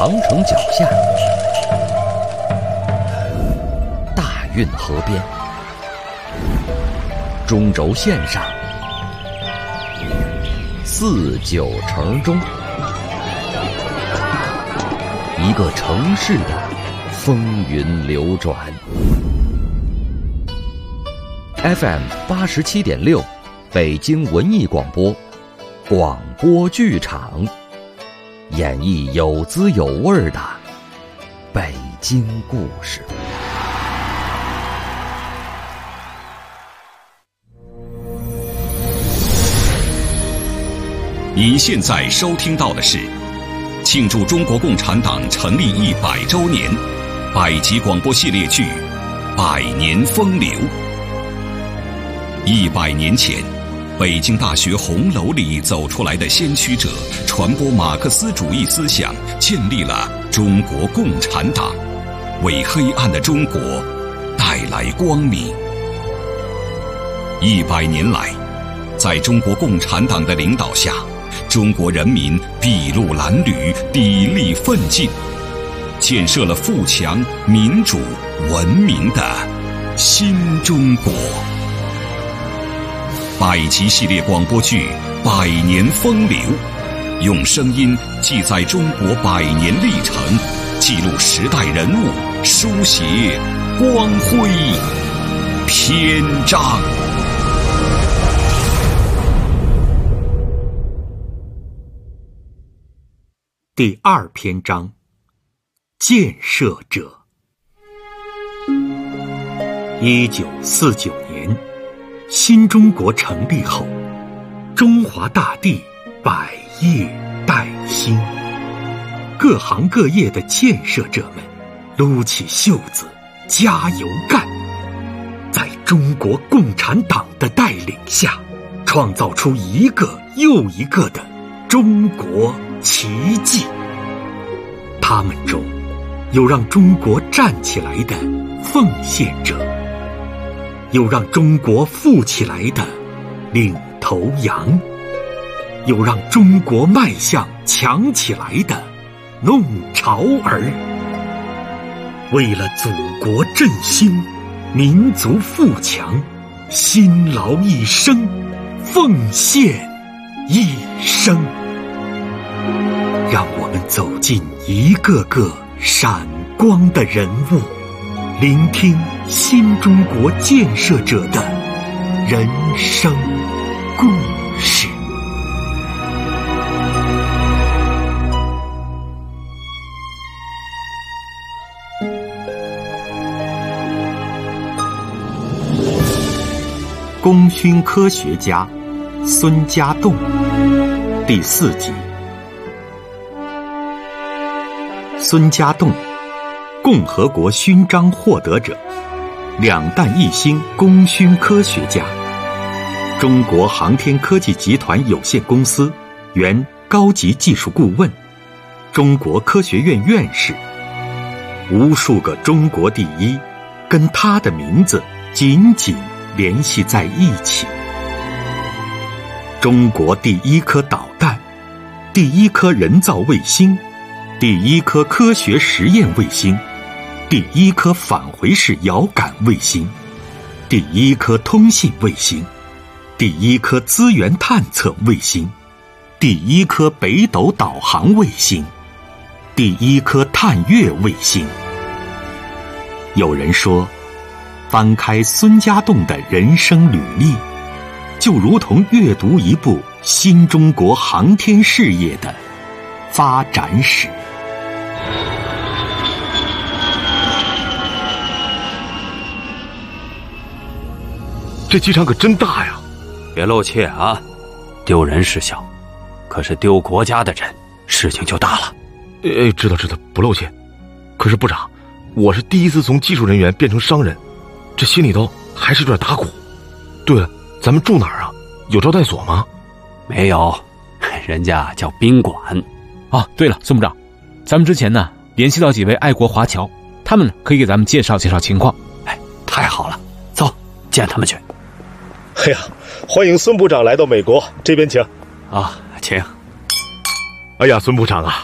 长城脚下，大运河边，中轴线上，四九城中，一个城市的风云流转。FM 87.6，北京文艺广播，广播剧场，演绎有滋有味的北京故事。 您现在收听到的是庆祝中国共产党成立100周年百集广播系列剧《百年风流》。100年前，北京大学红楼里走出来的先驱者，传播马克思主义思想，建立了中国共产党，为黑暗的中国带来光明。100年来，在中国共产党的领导下，中国人民筚路蓝缕，砥砺奋进，建设了富强、民主、文明的新中国。百集系列广播剧《百年风流》，用声音记载中国100年历程，记录时代人物，书写光辉篇章。 第2篇章，建设者。1949年，新中国成立后，中华大地百业待兴，各行各业的建设者们撸起袖子加油干，在中国共产党的带领下，创造出一个又一个的中国奇迹。他们中有让中国站起来的奉献者，有让中国富起来的领头羊，有让中国迈向强起来的弄潮儿。为了祖国振兴，民族富强，辛劳一生，奉献一生。让我们走进一个个闪光的人物，聆听新中国建设者的人生故事。功勋科学家孙家栋，第4集。孙家栋，共和国勋章获得者，2弹1星功勋科学家，中国航天科技集团有限公司原高级技术顾问，中国科学院院士。无数个中国第一跟他的名字紧紧联系在一起。中国第1颗导弹，第1颗人造卫星，第1颗科学实验卫星，第1颗返回式遥感卫星，第1颗通信卫星，第1颗资源探测卫星，第1颗北斗导航卫星，第1颗探月卫星。有人说，翻开孙家栋的人生履历，就如同阅读一部新中国航天事业的发展史。 这机场可真大呀！ 别露怯啊，丢人是小，可是丢国家的人，事情就大了。 知道，不露怯。可是部长，我是第一次从技术人员变成商人，这心里头还是有点打鼓。对了，咱们住哪儿啊？有招待所吗？ 没有，人家叫宾馆。 哦，对了，孙部长，咱们之前呢联系到几位爱国华侨，他们呢可以给咱们介绍介绍情况。 太好了，走，见他们去。 哎呀，欢迎孙部长来到美国，这边请。 请。 哎呀，孙部长啊，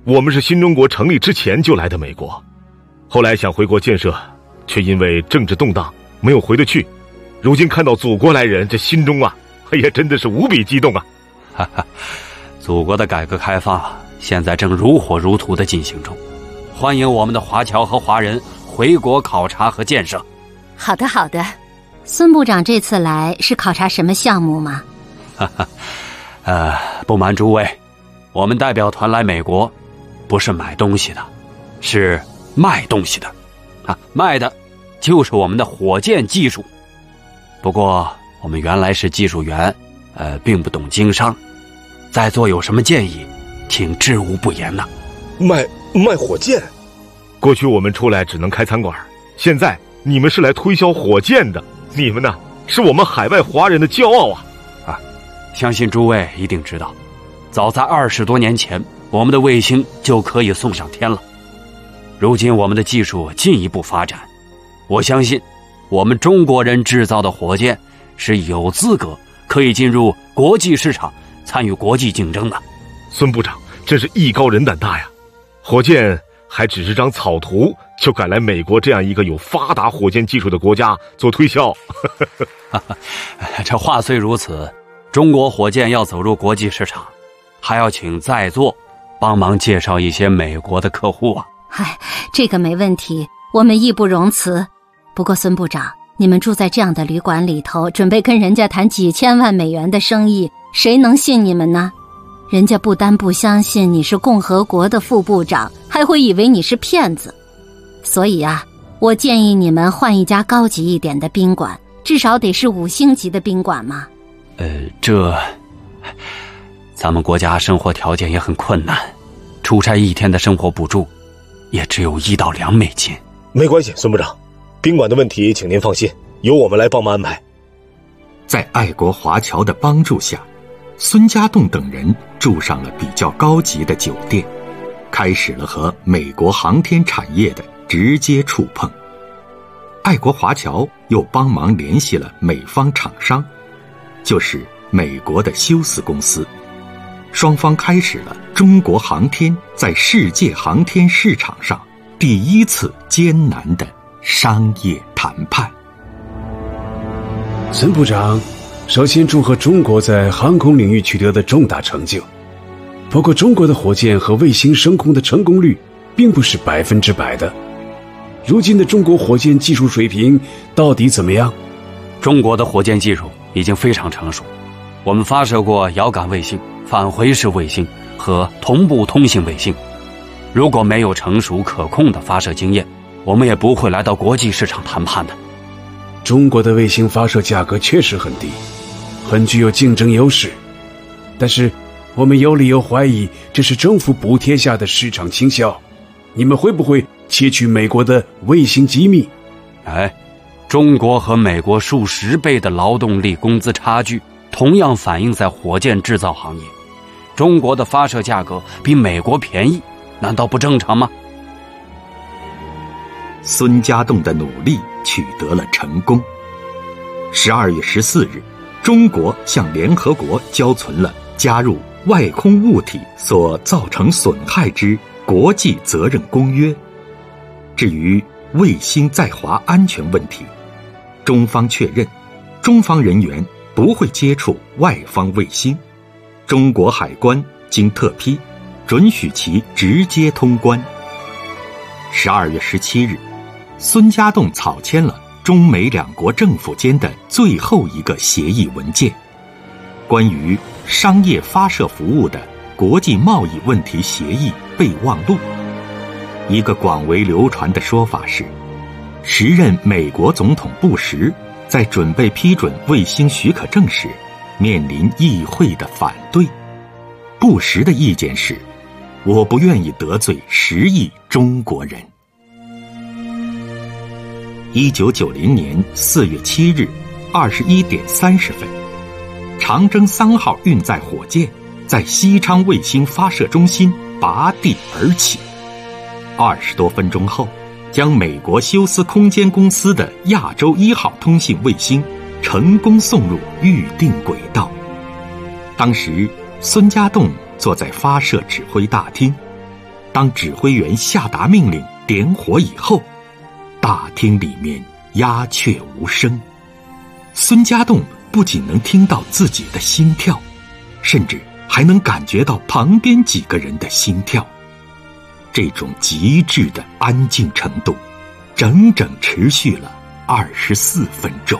我们是新中国成立之前就来的美国，后来想回国建设，却因为政治动荡没有回得去。如今看到祖国来人，这心中啊，哎呀，真的是无比激动啊！ 哈哈，祖国的改革开放现在正如火如荼地进行中，欢迎我们的华侨和华人回国考察和建设。 好的好的，孙部长这次来是考察什么项目吗？ 哈哈，不瞒诸位，我们代表团来美国不是买东西的，是卖东西的啊，卖的就是我们的火箭技术。不过我们原来是技术员，并不懂经商，在座有什么建议，请知无不言呐。 卖火箭？ 过去我们出来只能开餐馆，现在你们是来推销火箭的，你们呢，是我们海外华人的骄傲啊！ 相信诸位一定知道，早在20多年前，我们的卫星就可以送上天了。如今我们的技术进一步发展，我相信我们中国人制造的火箭是有资格可以进入国际市场，参与国际竞争的。 孙部长真是艺高人胆大呀！火箭还只是张草图，就敢来美国这样一个有发达火箭技术的国家做推销。 这话虽如此，中国火箭要走入国际市场，还要请在座帮忙介绍一些美国的客户啊。 这个没问题，我们义不容辞。不过孙部长，你们住在这样的旅馆里头，准备跟人家谈几千万美元的生意，谁能信你们呢？人家不单不相信你是共和国的副部长，还会以为你是骗子。所以啊，我建议你们换一家高级一点的宾馆，至少得是5星级的宾馆嘛。 咱们国家生活条件也很困难，出差1天的生活补助也只有1到2美金。 没关系，孙部长，宾馆的问题请您放心，由我们来帮忙安排。 在爱国华侨的帮助下，孙家栋等人住上了比较高级的酒店，开始了和美国航天产业的直接触碰。爱国华侨又帮忙联系了美方厂商，就是美国的休斯公司，双方开始了中国航天在世界航天市场上第一次艰难的商业谈判。 孙部长，首先祝贺中国在航空领域取得的重大成就。不过中国的火箭和卫星升空的成功率并不是100%的。如今的中国火箭技术水平到底怎么样？ 中国的火箭技术已经非常成熟，我们发射过遥感卫星、返回式卫星和同步通信卫星。如果没有成熟可控的发射经验，我们也不会来到国际市场谈判的。 中国的卫星发射价格确实很低，很具有竞争优势，但是我们有理由怀疑这是政府补贴下的市场倾销。你们会不会窃取美国的卫星机密？ 中国和美国数10倍的劳动力工资差距同样反映在火箭制造行业。中国的发射价格比美国便宜，难道不正常吗？ 孙家栋的努力取得了成功。12月14日，中国向联合国交存了加入外空物体所造成损害之国际责任公约。至于卫星在华安全问题，中方确认中方人员不会接触外方卫星，中国海关经特批准许其直接通关。12月17日，孙家栋草签了中美2国政府间的最后一个协议文件，关于商业发射服务的国际贸易问题协议备忘录。一个广为流传的说法是，时任美国总统布什在准备批准卫星许可证时，面临议会的反对。布什的意见是，我不愿意得罪10亿中国人。1990年4月7日21点30分，长征3号运载火箭在西昌卫星发射中心拔地而起，20多分钟后，将美国休斯空间公司的亚洲1号通信卫星成功送入预定轨道。当时孙家栋坐在发射指挥大厅， 当指挥员下达命令点火以后，大厅里面鸦雀无声。孙家栋不仅能听到自己的心跳，甚至还能感觉到旁边几个人的心跳。这种极致的安静程度，整整持续了24分钟。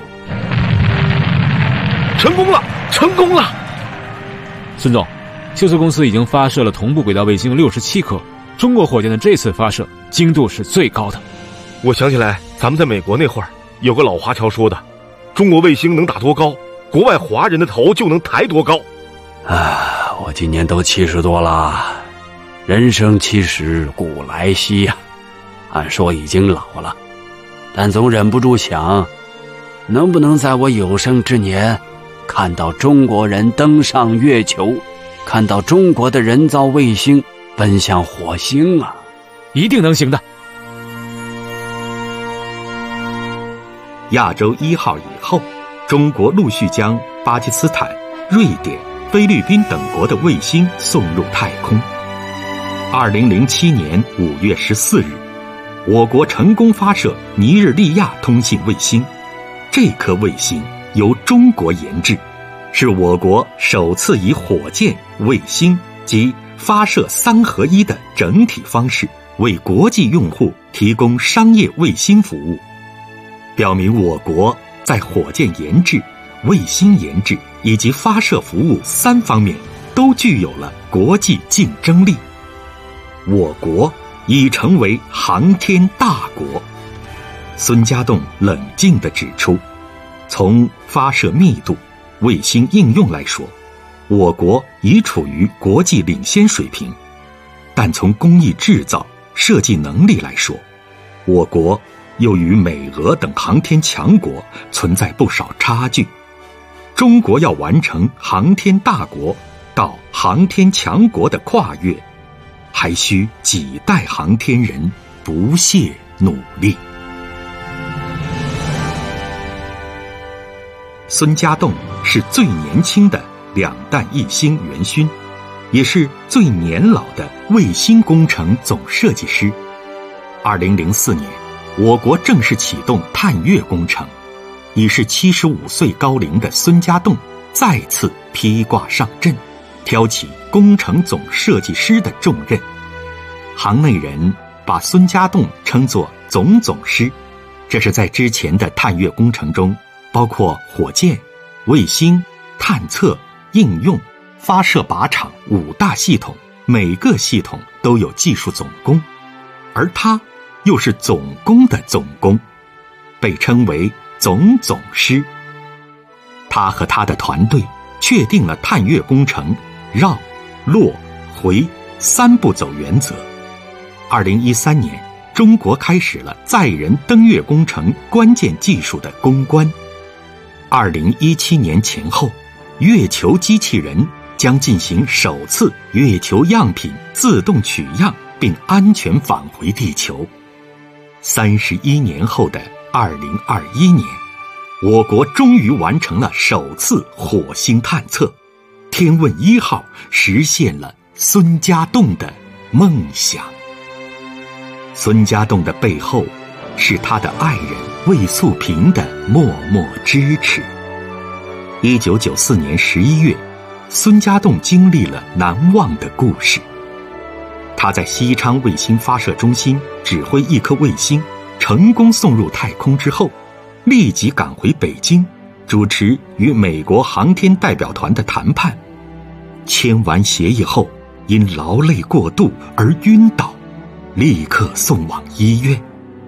成功了，成功了！ 孙总，秀策公司已经发射了同步轨道卫星67颗，中国火箭的这次发射精度是最高的。 我想起来，咱们在美国那会儿，有个老华侨说的，中国卫星能打多高，国外华人的头就能抬多高。 我今年都70多了，人生70古来稀呀，按说已经老了，但总忍不住想，能不能在我有生之年看到中国人登上月球，看到中国的人造卫星奔向火星啊！ 一定能行的。 亚洲1号以后，中国陆续将巴基斯坦、瑞典、菲律宾等国的卫星送入太空。2007年5月14日，我国成功发射尼日利亚通信卫星。这颗卫星由中国研制，是我国首次以火箭、卫星及发射3合1的整体方式，为国际用户提供商业卫星服务，表明我国在火箭研制、卫星研制以及发射服务3方面都具有了国际竞争力。我国已成为航天大国。孙家栋冷静地指出，从发射密度、卫星应用来说，我国已处于国际领先水平，但从工艺制造、设计能力来说，我国又与美俄等航天强国存在不少差距。中国要完成航天大国到航天强国的跨越，还需几代航天人不懈努力。孙家栋是最年轻的2弹1星元勋，也是最年老的卫星工程总设计师。2004年，我国正式启动探月工程，已是75岁高龄的孙家栋再次披挂上阵，挑起工程总设计师的重任。行内人把孙家栋称作总师，这是在之前的探月工程中，包括火箭、卫星、探测、应用、发射靶场5大系统，每个系统都有技术总工，而他又是总工的总工，被称为总师。他和他的团队确定了探月工程绕、落、回3步走原则。2013年，中国开始了载人登月工程关键技术的攻关。2017年前后，月球机器人将进行首次月球样品自动取样并安全返回地球。31年后的2021年，我国终于完成了首次火星探测，天问1号实现了孙家栋的梦想。孙家栋的背后是他的爱人魏素萍的默默支持。1994年11月，孙家栋经历了难忘的故事。他在西昌卫星发射中心指挥1颗卫星成功送入太空之后，立即赶回北京，主持与美国航天代表团的谈判。签完协议后，因劳累过度而晕倒，立刻送往医院。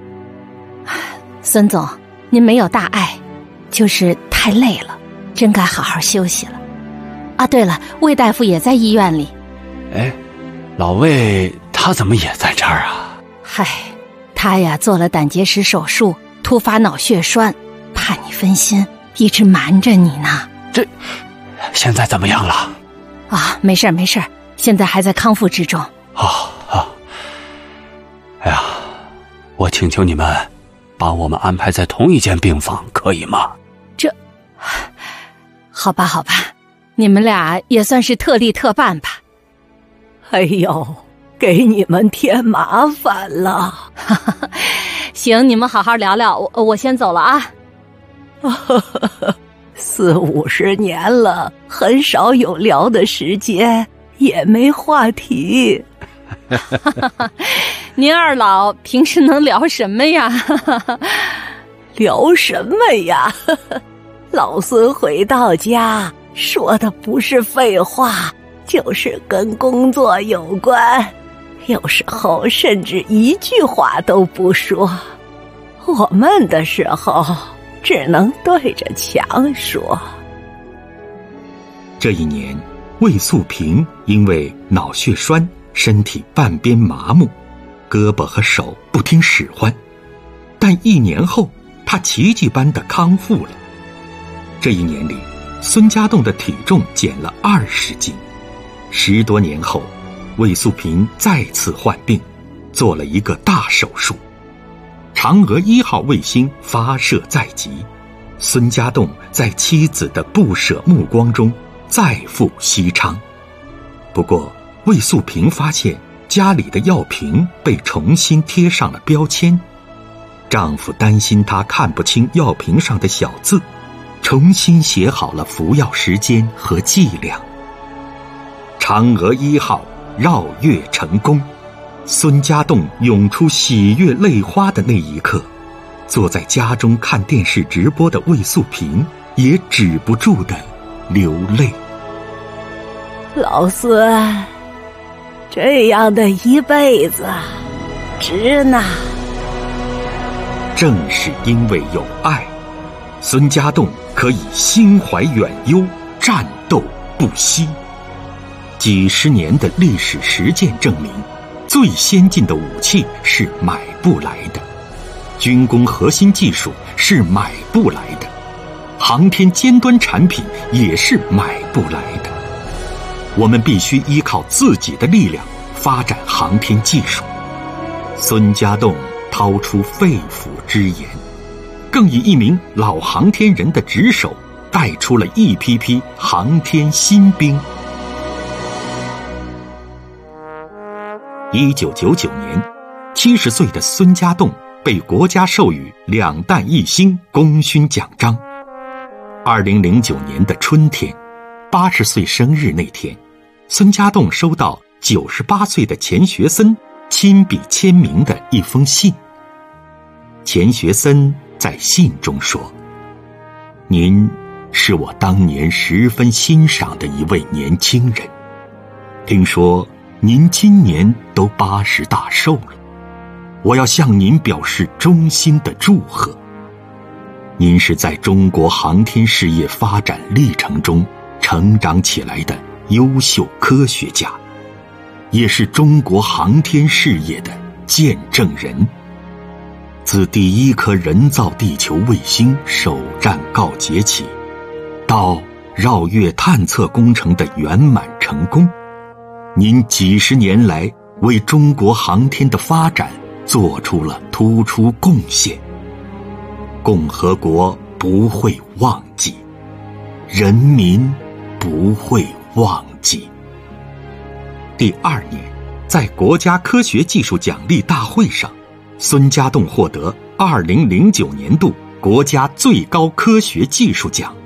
孙总，您没有大碍，就是太累了，真该好好休息了。啊，对了，魏大夫也在医院里。 哎，老魏他怎么也在这儿啊？ 嗨，他呀做了胆结石手术，突发脑血栓，怕你分心，一直瞒着你呢。 这现在怎么样了？ 啊，没事没事，现在还在康复之中。 好。哎呀，我请求你们把我们安排在同一间病房，可以吗？ 这，好吧好吧，你们俩也算是特例特办吧。 哎呦， 给你们添麻烦了。 行，你们好好聊聊，我先走了啊。 40-50年了，很少有聊的时间，也没话题。 您二老平时能聊什么呀？ 聊什么呀？老孙回到家说的不是废话，就是跟工作有关，有时候甚至一句话都不说。我闷的时候只能对着墙说。 这一年，魏素平因为脑血栓，身体半边麻木，胳膊和手不听使唤，但1年后他奇迹般的康复了。这一年里，孙家栋的体重减了20斤。10多年后，魏素平再次患病，做了一个大手术。嫦娥1号卫星发射在即，孙家栋在妻子的不舍目光中再赴西昌。不过魏素平发现家里的药瓶被重新贴上了标签，丈夫担心她看不清药瓶上的小字，重新写好了服药时间和剂量。嫦娥1号绕月成功，孙家栋涌出喜悦泪花的那一刻，坐在家中看电视直播的魏素平也止不住的流泪。 老孙，这样的一辈子值呢。 正是因为有爱，孙家栋可以心怀远忧，战斗不息。几十年的历史实践证明，最先进的武器是买不来的，军工核心技术是买不来的，航天尖端产品也是买不来的。我们必须依靠自己的力量发展航天技术。孙家栋掏出肺腑之言，更以一名老航天人的职守带出了一批批航天新兵。1999年，70岁的孙家栋被国家授予2弹1星功勋奖章。2009年的春天，80岁生日那天，孙家栋收到98岁的钱学森亲笔签名的一封信。钱学森在信中说：“您是我当年十分欣赏的一位年轻人，听说您今年都80大寿了，我要向您表示衷心的祝贺。您是在中国航天事业发展历程中成长起来的优秀科学家，也是中国航天事业的见证人。自第一颗人造地球卫星首战告捷起，到绕月探测工程的圆满成功，您几十年来为中国航天的发展做出了突出贡献。共和国不会忘记，人民不会忘记。第2年，在国家科学技术奖励大会上，孙家栋获得2009年度国家最高科学技术奖。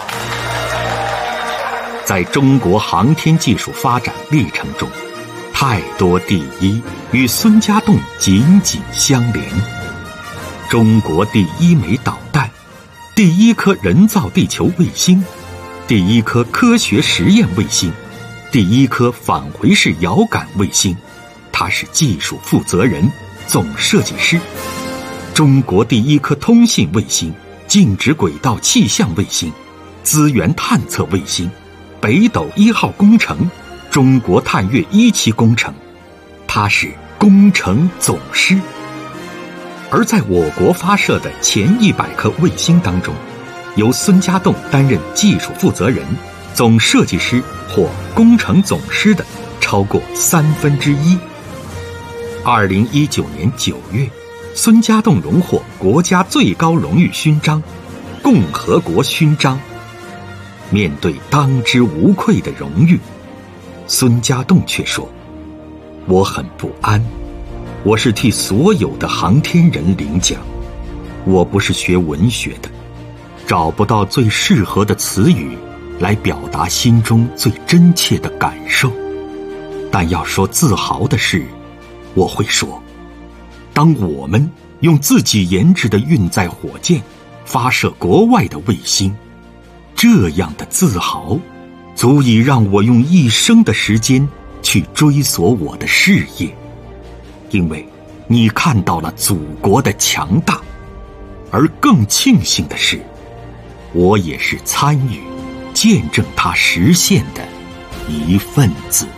在中国航天技术发展历程中，太多第一与孙家栋紧紧相连。中国第1枚导弹，第1颗人造地球卫星，第1颗科学实验卫星，第1颗返回式遥感卫星，他是技术负责人、总设计师。中国第1颗通信卫星、静止轨道气象卫星、资源探测卫星、北斗1号工程、中国探月1期工程，他是工程总师。而在我国发射的前100颗卫星当中，由孙家栋担任技术负责人、总设计师或工程总师的超过1/3。2019年9月，孙家栋荣获国家最高荣誉勋章——共和国勋章。面对当之无愧的荣誉，孙家栋却说：“ 我很不安。我是替所有的航天人领奖，我不是学文学的，找不到最适合的词语来表达心中最真切的感受。但要说自豪的事，我会说，当我们用自己研制的运载火箭发射国外的卫星，这样的自豪足以让我用一生的时间去追索我的事业。因为你看到了祖国的强大，而更庆幸的是，我也是参与见证它实现的一份子。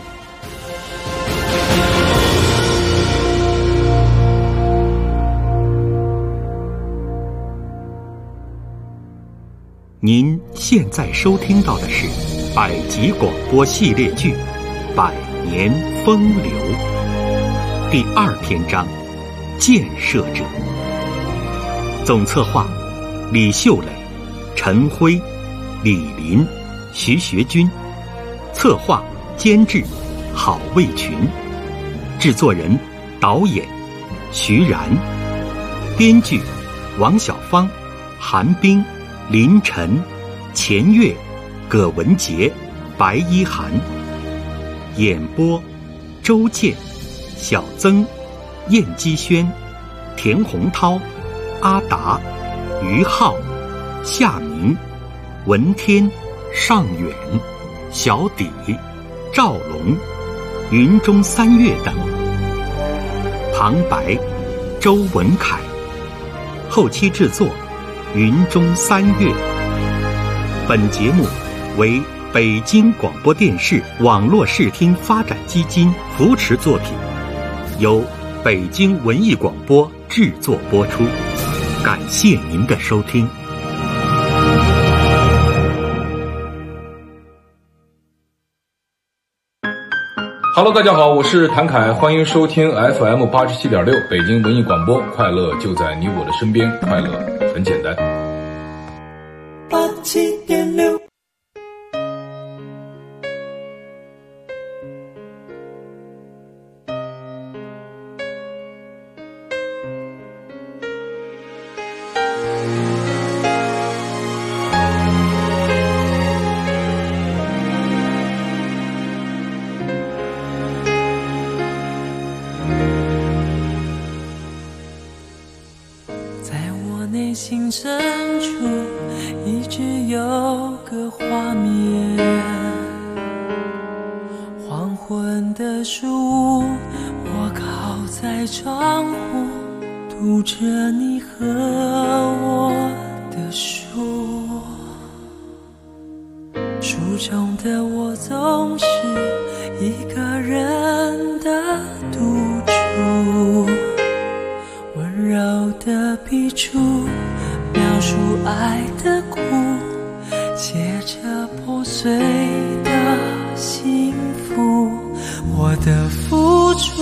您现在收听到的是百集广播系列剧《百年风流》第2篇章《建设者》。总策划李秀磊、陈辉、李林、徐学军，策划监制郝卫群，制作人导演徐然，编剧王小芳、韩冰、林晨、钱月、葛文杰、白一涵，演播周健、小曾、燕基轩、田洪涛、阿达、于浩、夏明、文天、尚远、小底、赵龙、云中三月等。旁白周文凯，后期制作云中三月。本节目为北京广播电视网络视听发展基金扶持作品，由北京文艺广播制作播出。感谢您的收听。 Hello， 大家好，我是谭凯，欢迎收听 FM 87.6北京文艺广播，快乐就在你我的身边，快乐很简单。 87.6。内心深处一直有个画面，黄昏的树屋，我靠在窗户，读着你和我的书，书中的我总是一个人的独处，温柔的笔触描述爱的苦，写着破碎的幸福，我的付出，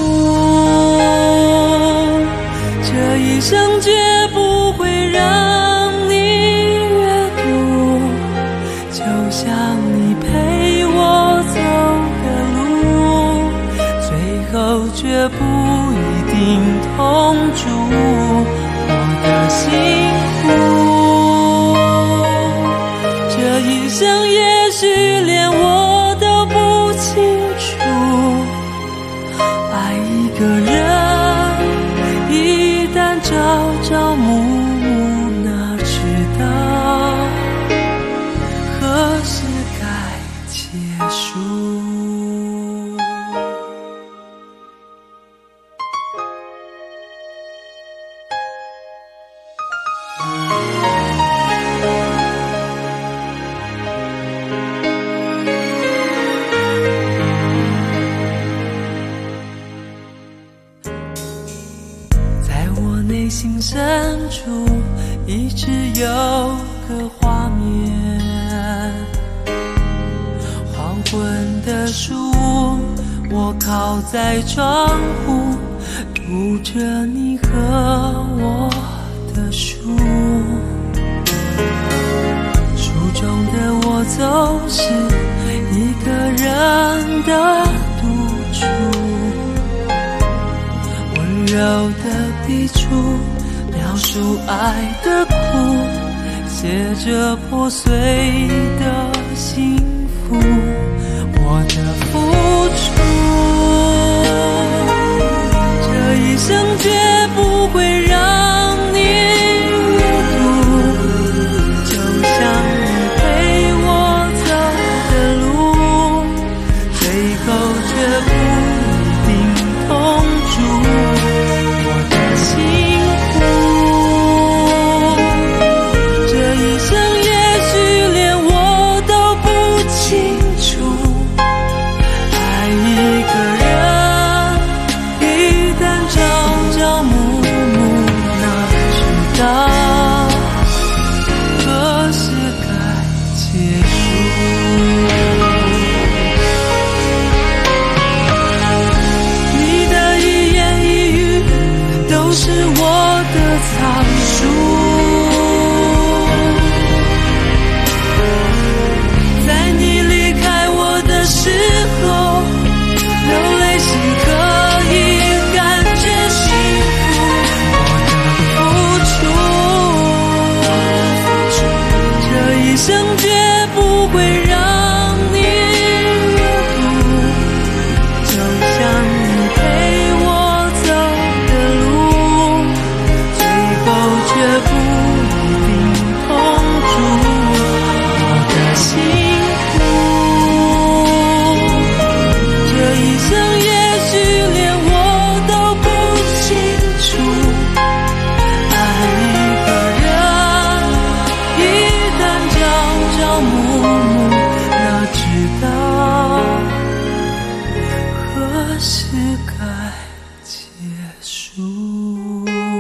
这一生绝不会让你阅读，就像你陪我走的路，最后绝不一定同住我的幸福，这一生也许连我都不清楚，爱一个人一旦朝朝暮暮，哪知道何时该结束。内心深处一直有个画面，黄昏的树屋，我靠在窗户，读着你和我的书，书中的我总是一个人的独处， 柔的笔触描述爱的苦，写着破碎的幸福，我的付出，这一生绝不会让你阅读，就像你陪我走的路，最后却不一定同住，我的幸福，这一生也许连我都不清楚，爱一个人一旦朝朝暮暮，哪知道何时该结束。你的一言一语都是我的藏书，在你离开我的时候，流泪是可以感觉幸福，我的付出，这一生绝不会让你阅读，就像你陪我走的路，最后却不一定同住，我的幸福，这一生也许连我都不清楚，爱一个人一旦朝朝暮暮，哪知道何时该结束。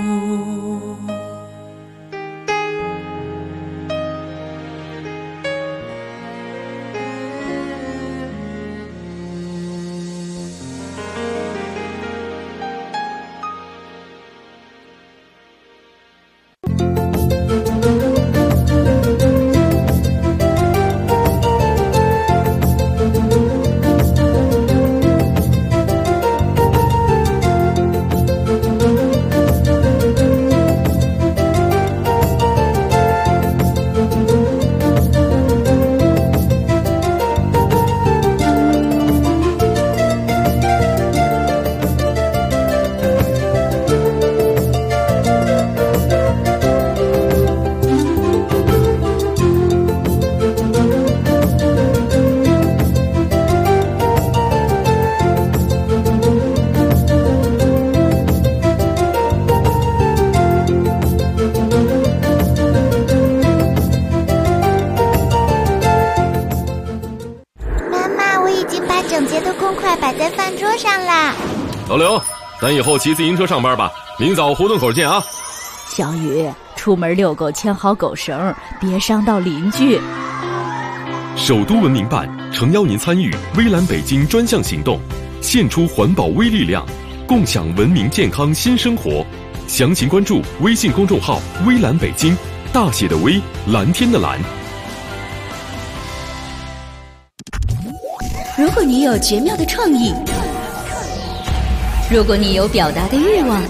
老刘，咱以后骑自行车上班吧，明早胡同口见啊。 小雨，出门遛狗牵好狗绳，别伤到邻居。 首都文明办诚邀您参与微蓝北京专项行动，献出环保微力量，共享文明健康新生活。详情关注微信公众号微蓝北京，大写的微，蓝天的蓝。 如果你有绝妙的创意，如果你有表达的欲望，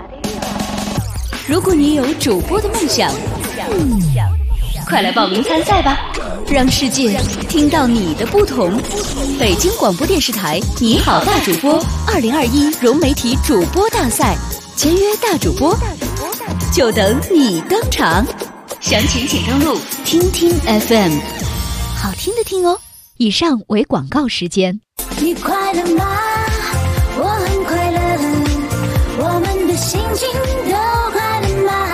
如果你有主播的梦想，快来报名参赛吧，让世界听到你的不同。北京广播电视台你好大主播2021融媒体主播大赛，签约大主播，就等你登场。详情请登录听听 FM， 好听的听哦。以上为广告时间。 你快乐吗？我很快乐，我们的心情都快乐吗？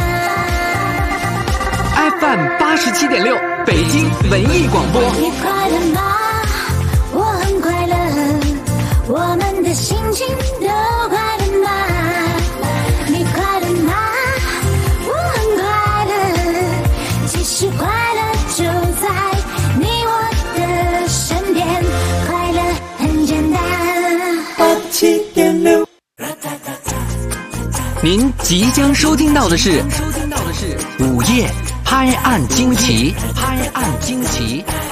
FM 87.6北京文艺广播。 你快乐吗？我很快乐，我们的心情都快乐吗？你快乐吗？我很快乐，其实快乐就在你我的身边，快乐很简单。87.6。 您即将收听到的是午夜拍案惊奇，拍案惊奇。